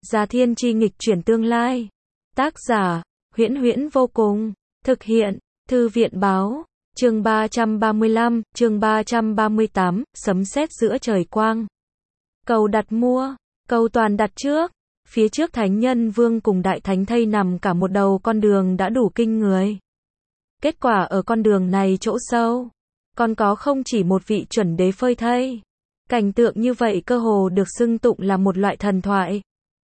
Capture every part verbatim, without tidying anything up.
Gia Thiên Chi nghịch chuyển tương lai. Tác giả, Huyễn Huyễn vô cùng. Thực hiện, Thư viện báo. Chương ba trăm ba mươi lăm, chương ba trăm ba mươi tám, sấm sét giữa trời quang. Cầu đặt mua, cầu toàn đặt trước. Phía trước Thánh Nhân Vương cùng Đại Thánh Thây nằm cả một đầu con đường đã đủ kinh người. Kết quả ở con đường này chỗ sâu, còn có không chỉ một vị chuẩn đế phơi thây. Cảnh tượng như vậy cơ hồ được xưng tụng là một loại thần thoại.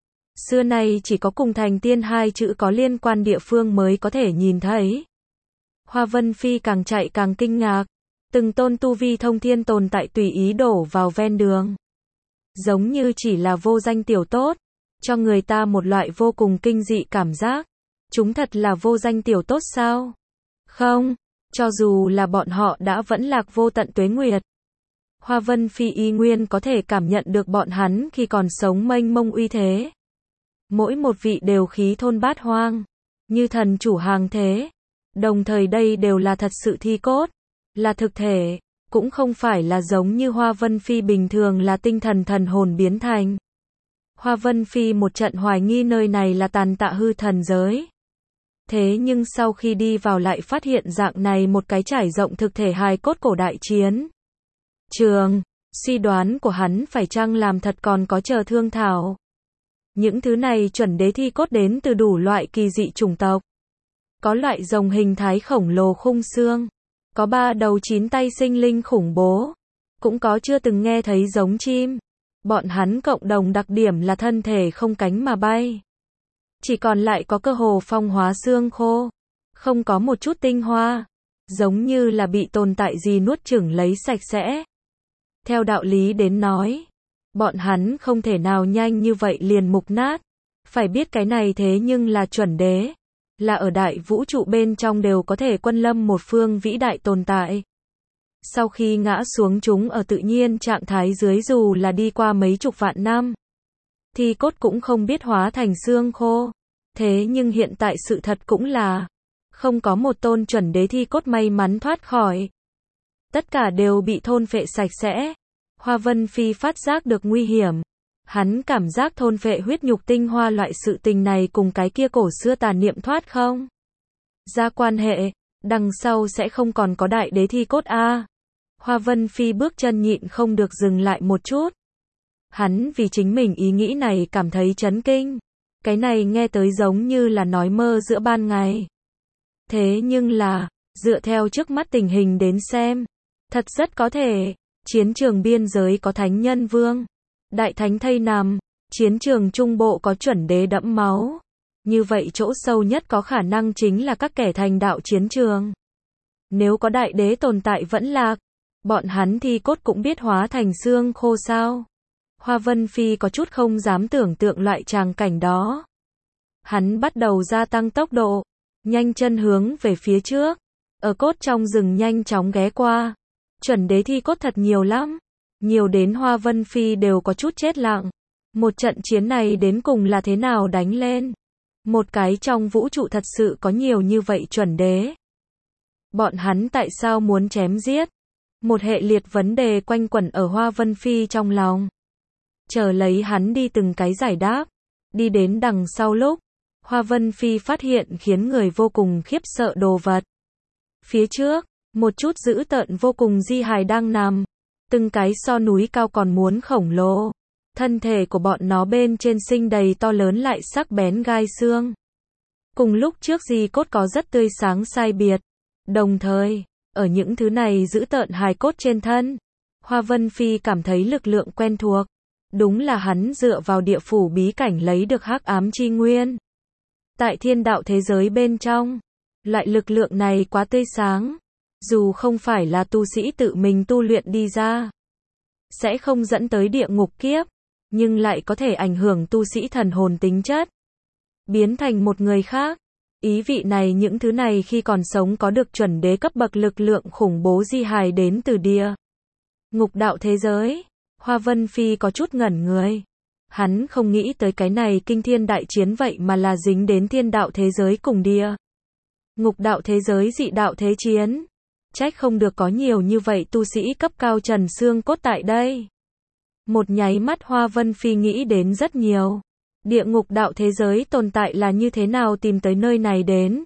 Xưa nay chỉ có cùng thành tiên hai chữ có liên quan địa phương mới có thể nhìn thấy. Hoa Vân Phi càng chạy càng kinh ngạc. Từng tôn tu vi thông thiên tồn tại tùy ý đổ vào ven đường. Giống như chỉ là vô danh tiểu tốt, cho người ta một loại vô cùng kinh dị cảm giác. Chúng thật là vô danh tiểu tốt sao? Không, cho dù là bọn họ đã vẫn lạc vô tận tuế nguyệt. Hoa Vân Phi y nguyên có thể cảm nhận được bọn hắn khi còn sống mênh mông uy thế. Mỗi một vị đều khí thôn bát hoang, như thần chủ hàng thế. Đồng thời đây đều là thật sự thi cốt, là thực thể, cũng không phải là giống như Hoa Vân Phi bình thường là tinh thần thần hồn biến thành. Hoa Vân Phi một trận hoài nghi nơi này là tàn tạ hư thần giới. Thế nhưng sau khi đi vào lại phát hiện dạng này một cái trải rộng thực thể hài cốt cổ đại chiến trường, suy đoán của hắn phải chăng làm thật còn có chờ thương thảo. Những thứ này chuẩn đế thi cốt đến từ đủ loại kỳ dị chủng tộc. Có loại rồng hình thái khổng lồ khung xương, có ba đầu chín tay sinh linh khủng bố, cũng có chưa từng nghe thấy giống chim. Bọn hắn cộng đồng đặc điểm là thân thể không cánh mà bay. Chỉ còn lại có cơ hồ phong hóa xương khô, không có một chút tinh hoa, giống như là bị tồn tại gì nuốt chửng lấy sạch sẽ. Theo đạo lý đến nói, bọn hắn không thể nào nhanh như vậy liền mục nát. Phải biết cái này thế nhưng là chuẩn đế, là ở đại vũ trụ bên trong đều có thể quân lâm một phương vĩ đại tồn tại. Sau khi ngã xuống chúng ở tự nhiên trạng thái dưới dù là đi qua mấy chục vạn năm, thì cốt cũng không biết hóa thành xương khô. Thế nhưng hiện tại sự thật cũng là, không có một tôn chuẩn đế thi cốt may mắn thoát khỏi. Tất cả đều bị thôn phệ sạch sẽ. Hoa Vân Phi phát giác được nguy hiểm. Hắn cảm giác thôn phệ huyết nhục tinh hoa loại sự tình này cùng cái kia cổ xưa tà niệm thoát không ra quan hệ, đằng sau sẽ không còn có đại đế thi cốt a. À. Hoa Vân Phi bước chân nhịn không được dừng lại một chút. Hắn vì chính mình ý nghĩ này cảm thấy chấn kinh. Cái này nghe tới giống như là nói mơ giữa ban ngày. Thế nhưng là, dựa theo trước mắt tình hình đến xem, thật rất có thể, chiến trường biên giới có Thánh Nhân Vương, Đại Thánh Thây nằm, chiến trường trung bộ có chuẩn đế đẫm máu. Như vậy chỗ sâu nhất có khả năng chính là các kẻ thành đạo chiến trường. Nếu có đại đế tồn tại vẫn lạc, bọn hắn thì cốt cũng biết hóa thành xương khô sao. Hoa Vân Phi có chút không dám tưởng tượng loại tràng cảnh đó. Hắn bắt đầu gia tăng tốc độ, nhanh chân hướng về phía trước. Ở cốt trong rừng nhanh chóng ghé qua. Chuẩn đế thi cốt thật nhiều lắm. Nhiều đến Hoa Vân Phi đều có chút chết lặng. Một trận chiến này đến cùng là thế nào đánh lên? Một cái trong vũ trụ thật sự có nhiều như vậy chuẩn đế. Bọn hắn tại sao muốn chém giết? Một hệ liệt vấn đề quanh quẩn ở Hoa Vân Phi trong lòng. Chờ lấy hắn đi từng cái giải đáp. Đi đến đằng sau lúc, Hoa Vân Phi phát hiện khiến người vô cùng khiếp sợ đồ vật. Phía trước, một chút dữ tợn vô cùng di hài đang nằm. Từng cái so núi cao còn muốn khổng lồ. Thân thể của bọn nó bên trên sinh đầy to lớn lại sắc bén gai xương. Cùng lúc trước di cốt có rất tươi sáng sai biệt. Đồng thời, ở những thứ này giữ tợn hài cốt trên thân, Hoa Vân Phi cảm thấy lực lượng quen thuộc. Đúng là hắn dựa vào địa phủ bí cảnh lấy được hắc ám chi nguyên. Tại thiên đạo thế giới bên trong, loại lực lượng này quá tươi sáng. Dù không phải là tu sĩ tự mình tu luyện đi ra, sẽ không dẫn tới địa ngục kiếp, nhưng lại có thể ảnh hưởng tu sĩ thần hồn tính chất, biến thành một người khác. Ý vị này những thứ này khi còn sống có được chuẩn đế cấp bậc lực lượng khủng bố di hài đến từ địa ngục đạo thế giới. Hoa Vân Phi có chút ngẩn người. Hắn không nghĩ tới cái này kinh thiên đại chiến vậy mà là dính đến thiên đạo thế giới cùng địa ngục đạo thế giới dị đạo thế chiến. Trách không được có nhiều như vậy tu sĩ cấp cao trần xương cốt tại đây. Một nháy mắt Hoa Vân Phi nghĩ đến rất nhiều. Địa ngục đạo thế giới tồn tại là như thế nào, tìm tới nơi này đến?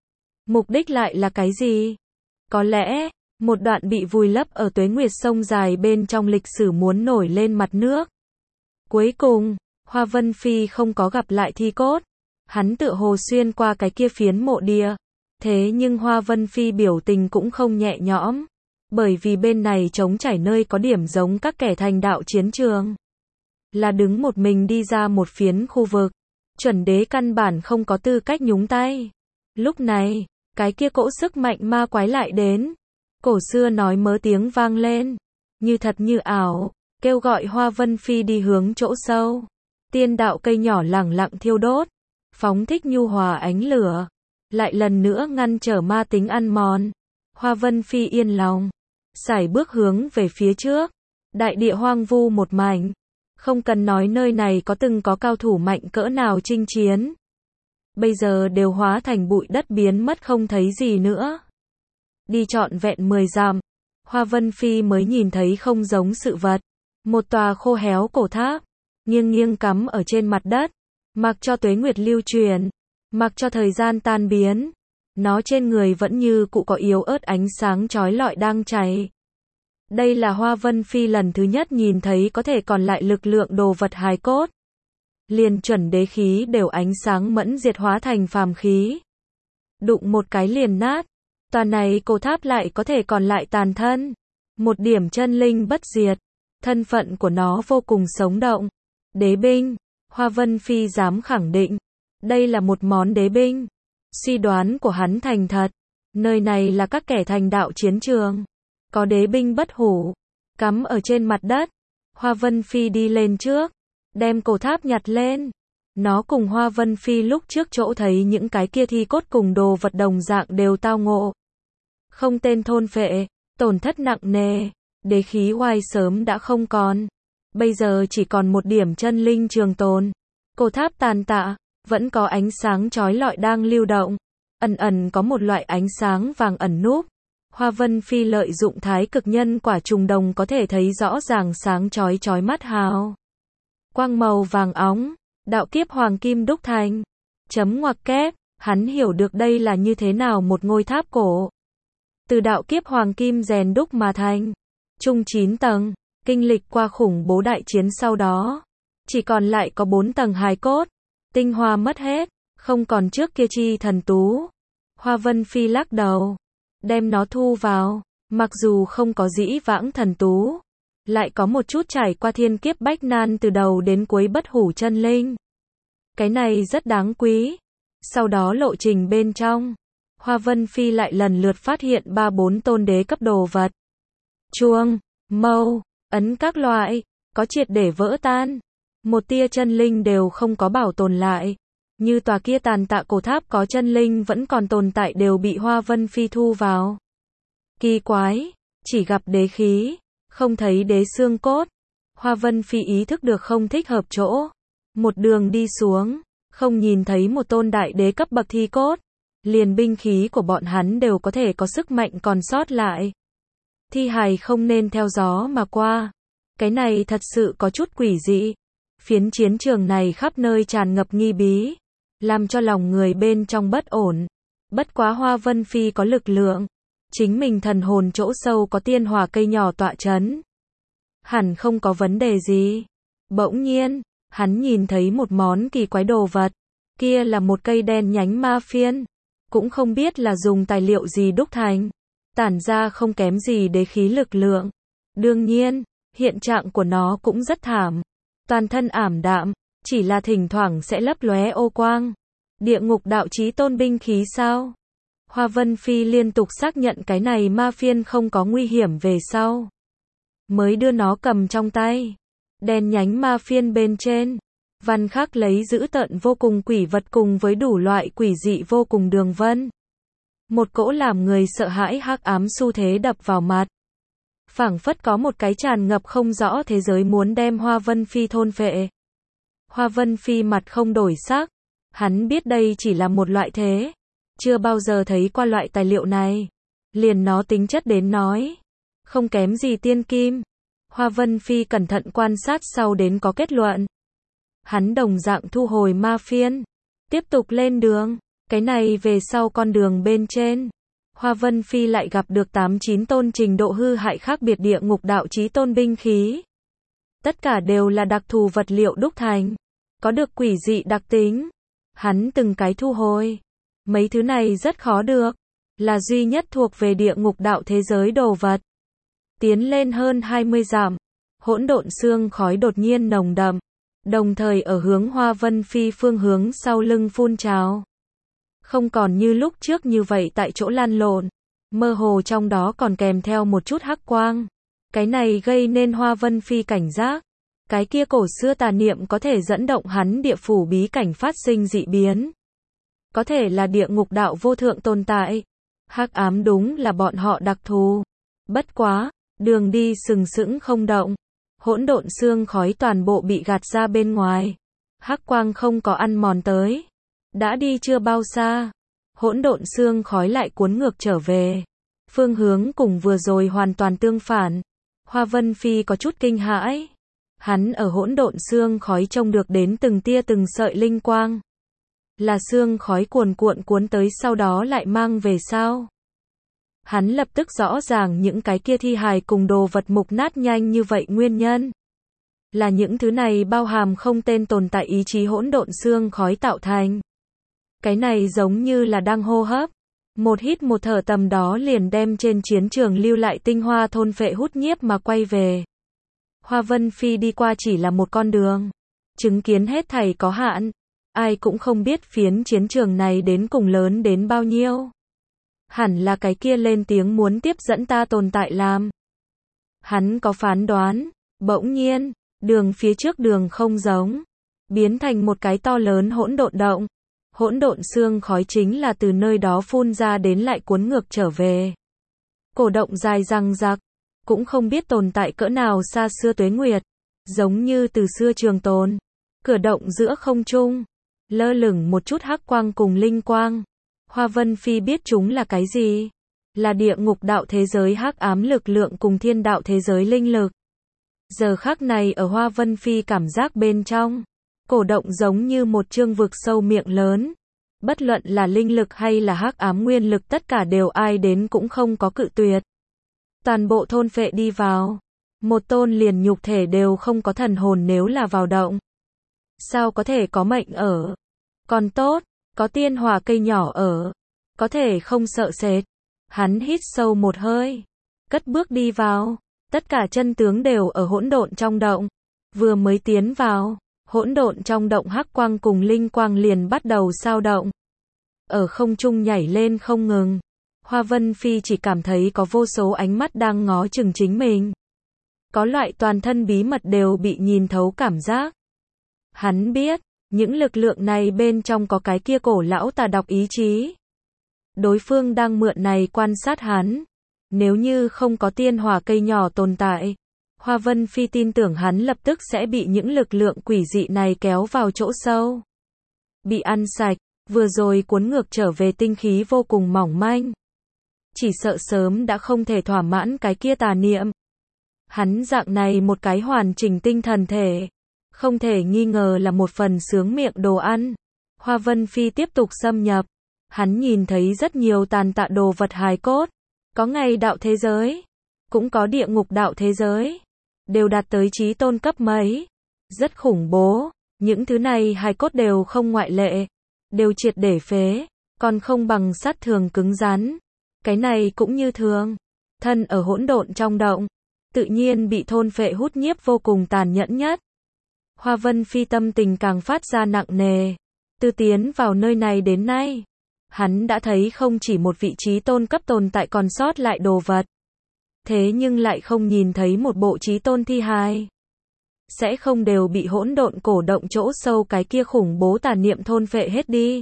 Mục đích lại là cái gì? Có lẽ, một đoạn bị vùi lấp ở tuế nguyệt sông dài bên trong lịch sử muốn nổi lên mặt nước. Cuối cùng, Hoa Vân Phi không có gặp lại thi cốt. Hắn tựa hồ xuyên qua cái kia phiến mộ địa. Thế nhưng Hoa Vân Phi biểu tình cũng không nhẹ nhõm. Bởi vì bên này trống trải nơi có điểm giống các kẻ thành đạo chiến trường. Là đứng một mình đi ra một phiến khu vực. Chuẩn đế căn bản không có tư cách nhúng tay. Lúc này, cái kia cỗ sức mạnh ma quái lại đến. Cổ xưa nói mớ tiếng vang lên. Như thật như ảo. Kêu gọi Hoa Vân Phi đi hướng chỗ sâu. Tiên đạo cây nhỏ lẳng lặng thiêu đốt. Phóng thích nhu hòa ánh lửa. Lại lần nữa ngăn trở ma tính ăn mòn. Hoa Vân Phi yên lòng. Sải bước hướng về phía trước. Đại địa hoang vu một mảnh. Không cần nói nơi này có từng có cao thủ mạnh cỡ nào chinh chiến. Bây giờ đều hóa thành bụi đất biến mất không thấy gì nữa. Đi trọn vẹn mười dặm. Hoa Vân Phi mới nhìn thấy không giống sự vật. Một tòa khô héo cổ tháp. Nghiêng nghiêng cắm ở trên mặt đất. Mặc cho tuế nguyệt lưu truyền. Mặc cho thời gian tan biến. Nó trên người vẫn như cụ có yếu ớt ánh sáng chói lọi đang cháy. Đây là Hoa Vân Phi lần thứ nhất nhìn thấy có thể còn lại lực lượng đồ vật hài cốt. Liền chuẩn đế khí đều ánh sáng mẫn diệt hóa thành phàm khí. Đụng một cái liền nát. Tòa này cổ tháp lại có thể còn lại tàn thân. Một điểm chân linh bất diệt. Thân phận của nó vô cùng sống động. Đế binh. Hoa Vân Phi dám khẳng định. Đây là một món đế binh. Suy đoán của hắn thành thật. Nơi này là các kẻ thành đạo chiến trường. Có đế binh bất hủ. Cắm ở trên mặt đất. Hoa Vân Phi đi lên trước. Đem cổ tháp nhặt lên. Nó cùng Hoa Vân Phi lúc trước chỗ thấy những cái kia thi cốt cùng đồ vật đồng dạng đều tao ngộ. Không tên thôn phệ. Tổn thất nặng nề. Đế khí oai sớm đã không còn. Bây giờ chỉ còn một điểm chân linh trường tồn. Cổ tháp tàn tạ. Vẫn có ánh sáng chói lọi đang lưu động. Ẩn ẩn có một loại ánh sáng vàng ẩn núp. Hoa Vân Phi lợi dụng thái cực nhân quả trùng đồng có thể thấy rõ ràng sáng chói chói mắt hào. Quang màu vàng óng. Đạo kiếp hoàng kim đúc thành. Chấm ngoặc kép. Hắn hiểu được đây là như thế nào một ngôi tháp cổ. Từ đạo kiếp hoàng kim rèn đúc mà thành. Chung chín tầng. Kinh lịch qua khủng bố đại chiến sau đó. Chỉ còn lại có bốn tầng hài cốt. Tinh hoa mất hết. Không còn trước kia chi thần tú. Hoa Vân Phi lắc đầu. Đem nó thu vào. Mặc dù không có dĩ vãng thần tú. Lại có một chút trải qua thiên kiếp bách nan từ đầu đến cuối bất hủ chân linh. Cái này rất đáng quý. Sau đó lộ trình bên trong. Hoa Vân Phi lại lần lượt phát hiện ba bốn tôn đế cấp đồ vật. Chuông, mâu, ấn các loại. Có triệt để vỡ tan. Một tia chân linh đều không có bảo tồn lại. Như tòa kia tàn tạ cổ tháp có chân linh vẫn còn tồn tại đều bị Hoa Vân Phi thu vào. Kỳ quái, chỉ gặp đế khí, không thấy đế xương cốt. Hoa Vân Phi ý thức được không thích hợp chỗ. Một đường đi xuống, không nhìn thấy một tôn đại đế cấp bậc thi cốt. Liền binh khí của bọn hắn đều có thể có sức mạnh còn sót lại. Thi hài không nên theo gió mà qua. Cái này thật sự có chút quỷ dị. Phiến chiến trường này khắp nơi tràn ngập nghi bí. Làm cho lòng người bên trong bất ổn. Bất quá Hoa Vân Phi có lực lượng. Chính mình thần hồn chỗ sâu có tiên hỏa cây nhỏ tọa chấn. Hẳn không có vấn đề gì. Bỗng nhiên, hắn nhìn thấy một món kỳ quái đồ vật. Kia là một cây đen nhánh ma phiên. Cũng không biết là dùng tài liệu gì đúc thành. Tản ra không kém gì đế khí lực lượng. Đương nhiên, hiện trạng của nó cũng rất thảm. Toàn thân ảm đạm, chỉ là thỉnh thoảng sẽ lấp lóe ô quang. Địa ngục đạo chí tôn binh khí sao? Hoa Vân Phi liên tục xác nhận cái này ma phiên không có nguy hiểm về sau. Mới đưa nó cầm trong tay. Đèn nhánh ma phiên bên trên. Văn khắc lấy dữ tợn vô cùng quỷ vật cùng với đủ loại quỷ dị vô cùng đường vân. Một cỗ làm người sợ hãi hắc ám xu thế đập vào mặt. Phảng phất có một cái tràn ngập không rõ thế giới muốn đem Hoa Vân Phi thôn phệ. Hoa Vân Phi mặt không đổi sắc. Hắn biết đây chỉ là một loại thế. Chưa bao giờ thấy qua loại tài liệu này. Liền nó tính chất đến nói. Không kém gì tiên kim. Hoa Vân Phi cẩn thận quan sát sau đến có kết luận. Hắn đồng dạng thu hồi ma phiên, tiếp tục lên đường. Cái này về sau con đường bên trên, Hoa Vân Phi lại gặp được tám chín tôn trình độ hư hại khác biệt địa ngục đạo chí tôn binh khí. Tất cả đều là đặc thù vật liệu đúc thành, có được quỷ dị đặc tính. Hắn từng cái thu hồi. Mấy thứ này rất khó được, là duy nhất thuộc về địa ngục đạo thế giới đồ vật. Tiến lên hơn hai mươi dặm, hỗn độn xương khói đột nhiên nồng đậm, đồng thời ở hướng Hoa Vân Phi phương hướng sau lưng phun trào. Không còn như lúc trước như vậy tại chỗ lăn lộn, mơ hồ trong đó còn kèm theo một chút hắc quang. Cái này gây nên Hoa Vân Phi cảnh giác. Cái kia cổ xưa tà niệm có thể dẫn động hắn địa phủ bí cảnh phát sinh dị biến. Có thể là địa ngục đạo vô thượng tồn tại. Hắc ám đúng là bọn họ đặc thù. Bất quá, đường đi sừng sững không động. Hỗn độn xương khói toàn bộ bị gạt ra bên ngoài. Hắc quang không có ăn mòn tới. Đã đi chưa bao xa, hỗn độn xương khói lại cuốn ngược trở về. Phương hướng cùng vừa rồi hoàn toàn tương phản. Hoa Vân Phi có chút kinh hãi. Hắn ở hỗn độn xương khói trông được đến từng tia từng sợi linh quang. Là xương khói cuồn cuộn cuốn tới sau đó lại mang về sao? Hắn lập tức rõ ràng những cái kia thi hài cùng đồ vật mục nát nhanh như vậy nguyên nhân. Là những thứ này bao hàm không tên tồn tại ý chí hỗn độn xương khói tạo thành. Cái này giống như là đang hô hấp. Một hít một thở tầm đó liền đem trên chiến trường lưu lại tinh hoa thôn phệ hút nhiếp mà quay về. Hoa Vân Phi đi qua chỉ là một con đường. Chứng kiến hết thảy có hạn. Ai cũng không biết phiến chiến trường này đến cùng lớn đến bao nhiêu. Hẳn là cái kia lên tiếng muốn tiếp dẫn ta tồn tại làm. Hắn có phán đoán. Bỗng nhiên, đường phía trước đường không giống. Biến thành một cái to lớn hỗn độn động. Hỗn độn xương khói chính là từ nơi đó phun ra đến lại cuốn ngược trở về. Cổ động dài răng rạc, cũng không biết tồn tại cỡ nào xa xưa tuế nguyệt, giống như từ xưa trường tồn. Cửa động giữa không trung, lơ lửng một chút hắc quang cùng linh quang. Hoa Vân Phi biết chúng là cái gì? Là địa ngục đạo thế giới hắc ám lực lượng cùng thiên đạo thế giới linh lực. Giờ khắc này ở Hoa Vân Phi cảm giác bên trong, cổ động giống như một chương vực sâu miệng lớn. Bất luận là linh lực hay là hắc ám nguyên lực tất cả đều ai đến cũng không có cự tuyệt. Toàn bộ thôn phệ đi vào. Một tôn liền nhục thể đều không có thần hồn nếu là vào động. Sao có thể có mệnh ở? Còn tốt, có tiên hỏa cây nhỏ ở. Có thể không sợ sệt. Hắn hít sâu một hơi. Cất bước đi vào. Tất cả chân tướng đều ở hỗn độn trong động. Vừa mới tiến vào, hỗn độn trong động hắc quang cùng linh quang liền bắt đầu sao động. Ở không trung nhảy lên không ngừng. Hoa Vân Phi chỉ cảm thấy có vô số ánh mắt đang ngó chừng chính mình. Có loại toàn thân bí mật đều bị nhìn thấu cảm giác. Hắn biết, những lực lượng này bên trong có cái kia cổ lão tà độc ý chí. Đối phương đang mượn này quan sát hắn. Nếu như không có tiên hỏa cây nhỏ tồn tại, Hoa Vân Phi tin tưởng hắn lập tức sẽ bị những lực lượng quỷ dị này kéo vào chỗ sâu. Bị ăn sạch, vừa rồi cuốn ngược trở về tinh khí vô cùng mỏng manh. Chỉ sợ sớm đã không thể thỏa mãn cái kia tà niệm. Hắn dạng này một cái hoàn chỉnh tinh thần thể, không thể nghi ngờ là một phần sướng miệng đồ ăn. Hoa Vân Phi tiếp tục xâm nhập. Hắn nhìn thấy rất nhiều tàn tạ đồ vật hài cốt. Có ngày đạo thế giới, cũng có địa ngục đạo thế giới. Đều đạt tới chí tôn cấp mấy. Rất khủng bố. Những thứ này hài cốt đều không ngoại lệ. Đều triệt để phế. Còn không bằng sắt thường cứng rắn. Cái này cũng như thường. Thân ở hỗn độn trong động. Tự nhiên bị thôn phệ hút nhiếp vô cùng tàn nhẫn nhất. Hoa Vân Phi tâm tình càng phát ra nặng nề. Từ tiến vào nơi này đến nay, hắn đã thấy không chỉ một vị trí tôn cấp tồn tại còn sót lại đồ vật. Thế nhưng lại không nhìn thấy một bộ trí tôn thi hài. Sẽ không đều bị hỗn độn cổ động chỗ sâu cái kia khủng bố tà niệm thôn phệ hết đi.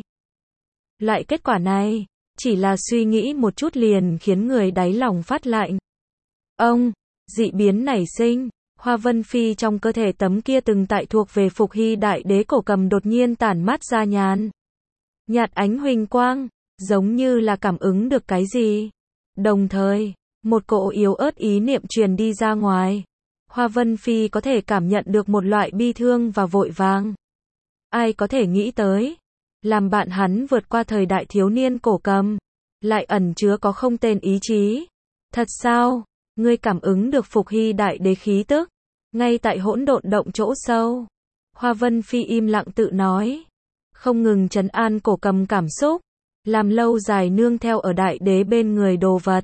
Loại kết quả này, chỉ là suy nghĩ một chút liền khiến người đáy lòng phát lạnh. Ông, dị biến nảy sinh, Hoa Vân Phi trong cơ thể tấm kia từng tại thuộc về Phục Hy đại đế cổ cầm đột nhiên tản mát ra nhàn nhạt ánh huỳnh quang, giống như là cảm ứng được cái gì. Đồng thời, một cỗ yếu ớt ý niệm truyền đi ra ngoài. Hoa Vân Phi có thể cảm nhận được một loại bi thương và vội vàng. Ai có thể nghĩ tới, làm bạn hắn vượt qua thời đại thiếu niên cổ cầm, lại ẩn chứa có không tên ý chí. Thật sao? Ngươi cảm ứng được Phục Hy đại đế khí tức, ngay tại hỗn độn động chỗ sâu. Hoa Vân Phi im lặng tự nói, không ngừng trấn an cổ cầm cảm xúc, làm lâu dài nương theo ở đại đế bên người đồ vật.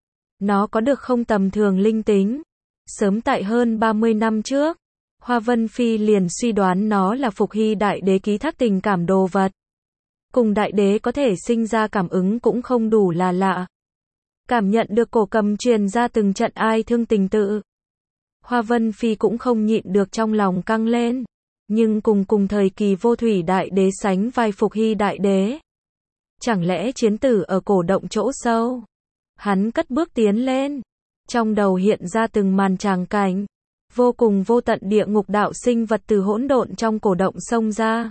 Nó có được không tầm thường linh tính. Sớm tại hơn ba mươi năm trước, Hoa Vân Phi liền suy đoán nó là Phục Hy đại đế ký thác tình cảm đồ vật. Cùng đại đế có thể sinh ra cảm ứng cũng không đủ là lạ. Cảm nhận được cổ cầm truyền ra từng trận ai thương tình tự. Hoa Vân Phi cũng không nhịn được trong lòng căng lên. Nhưng cùng cùng thời kỳ vô thủy đại đế sánh vai Phục Hy đại đế. Chẳng lẽ chiến tử ở cổ động chỗ sâu? Hắn cất bước tiến lên. Trong đầu hiện ra từng màn tràng cảnh. Vô cùng vô tận địa ngục đạo sinh vật từ hỗn độn trong cổ động xông ra.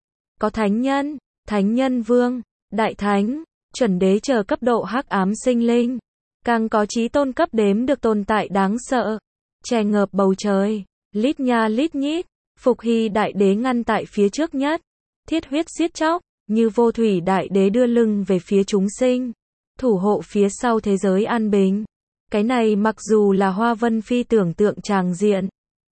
Có thánh nhân, thánh nhân vương, đại thánh, chuẩn đế chờ cấp độ hắc ám sinh linh. Càng có chí tôn cấp đếm được tồn tại đáng sợ. Che ngợp bầu trời, lít nha lít nhít. Phục Hy đại đế ngăn tại phía trước nhất. Thiết huyết giết chóc, như vô thủy đại đế đưa lưng về phía chúng sinh. Thủ hộ phía sau thế giới an bình. Cái này mặc dù là Hoa Vân Phi tưởng tượng tràng diện.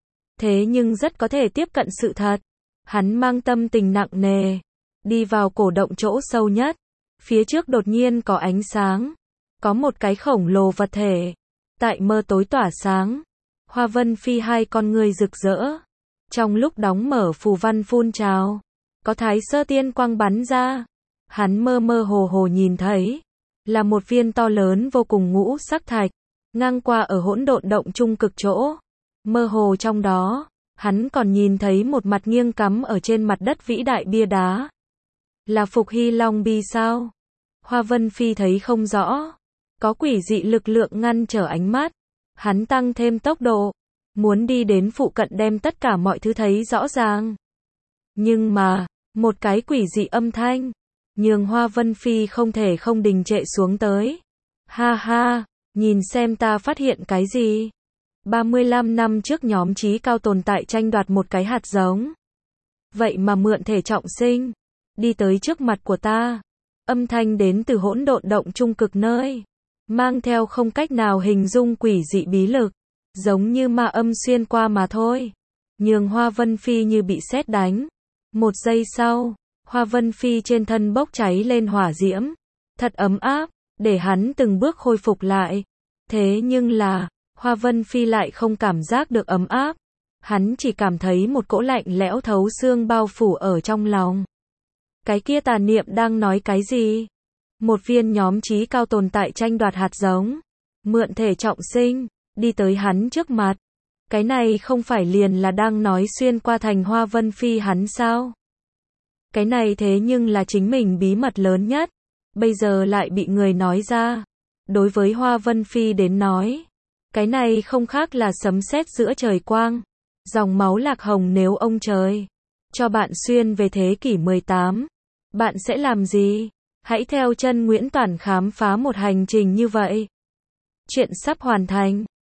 Thế nhưng rất có thể tiếp cận sự thật. Hắn mang tâm tình nặng nề. Đi vào cổ động chỗ sâu nhất. Phía trước đột nhiên có ánh sáng. Có một cái khổng lồ vật thể. Tại mơ tối tỏa sáng. Hoa Vân Phi hai con người rực rỡ. Trong lúc đóng mở phù văn phun trào. Có thái sơ tiên quang bắn ra. Hắn mơ mơ hồ hồ nhìn thấy. Là một viên to lớn vô cùng ngũ sắc thạch. Ngang qua ở hỗn độn động trung cực chỗ. Mơ hồ trong đó. Hắn còn nhìn thấy một mặt nghiêng cắm ở trên mặt đất vĩ đại bia đá. Là Phục Hy Long Bi sao? Hoa Vân Phi thấy không rõ. Có quỷ dị lực lượng ngăn trở ánh mắt. Hắn tăng thêm tốc độ. Muốn đi đến phụ cận đem tất cả mọi thứ thấy rõ ràng. Nhưng mà, một cái quỷ dị âm thanh. Nhưng Hoa Vân Phi không thể không đình trệ xuống tới. Ha ha, nhìn xem ta phát hiện cái gì. ba mươi lăm năm trước nhóm trí cao tồn tại tranh đoạt một cái hạt giống. Vậy mà mượn thể trọng sinh. Đi tới trước mặt của ta. Âm thanh đến từ hỗn độn động trung cực nơi. Mang theo không cách nào hình dung quỷ dị bí lực. Giống như ma âm xuyên qua mà thôi. Nhường Hoa Vân Phi như bị sét đánh. Một giây sau, Hoa Vân Phi trên thân bốc cháy lên hỏa diễm. Thật ấm áp, để hắn từng bước khôi phục lại. Thế nhưng là, Hoa Vân Phi lại không cảm giác được ấm áp. Hắn chỉ cảm thấy một cỗ lạnh lẽo thấu xương bao phủ ở trong lòng. Cái kia tà niệm đang nói cái gì? Một viên nhóm trí cao tồn tại tranh đoạt hạt giống. Mượn thể trọng sinh. Đi tới hắn trước mặt. Cái này không phải liền là đang nói xuyên qua thành Hoa Vân Phi hắn sao? Cái này thế nhưng là chính mình bí mật lớn nhất. Bây giờ lại bị người nói ra. Đối với Hoa Vân Phi đến nói. Cái này không khác là sấm sét giữa trời quang. Dòng máu lạc hồng nếu ông trời. Cho bạn xuyên về thế kỷ mười tám. Bạn sẽ làm gì? Hãy theo chân Nguyễn Toản khám phá một hành trình như vậy. Chuyện sắp hoàn thành.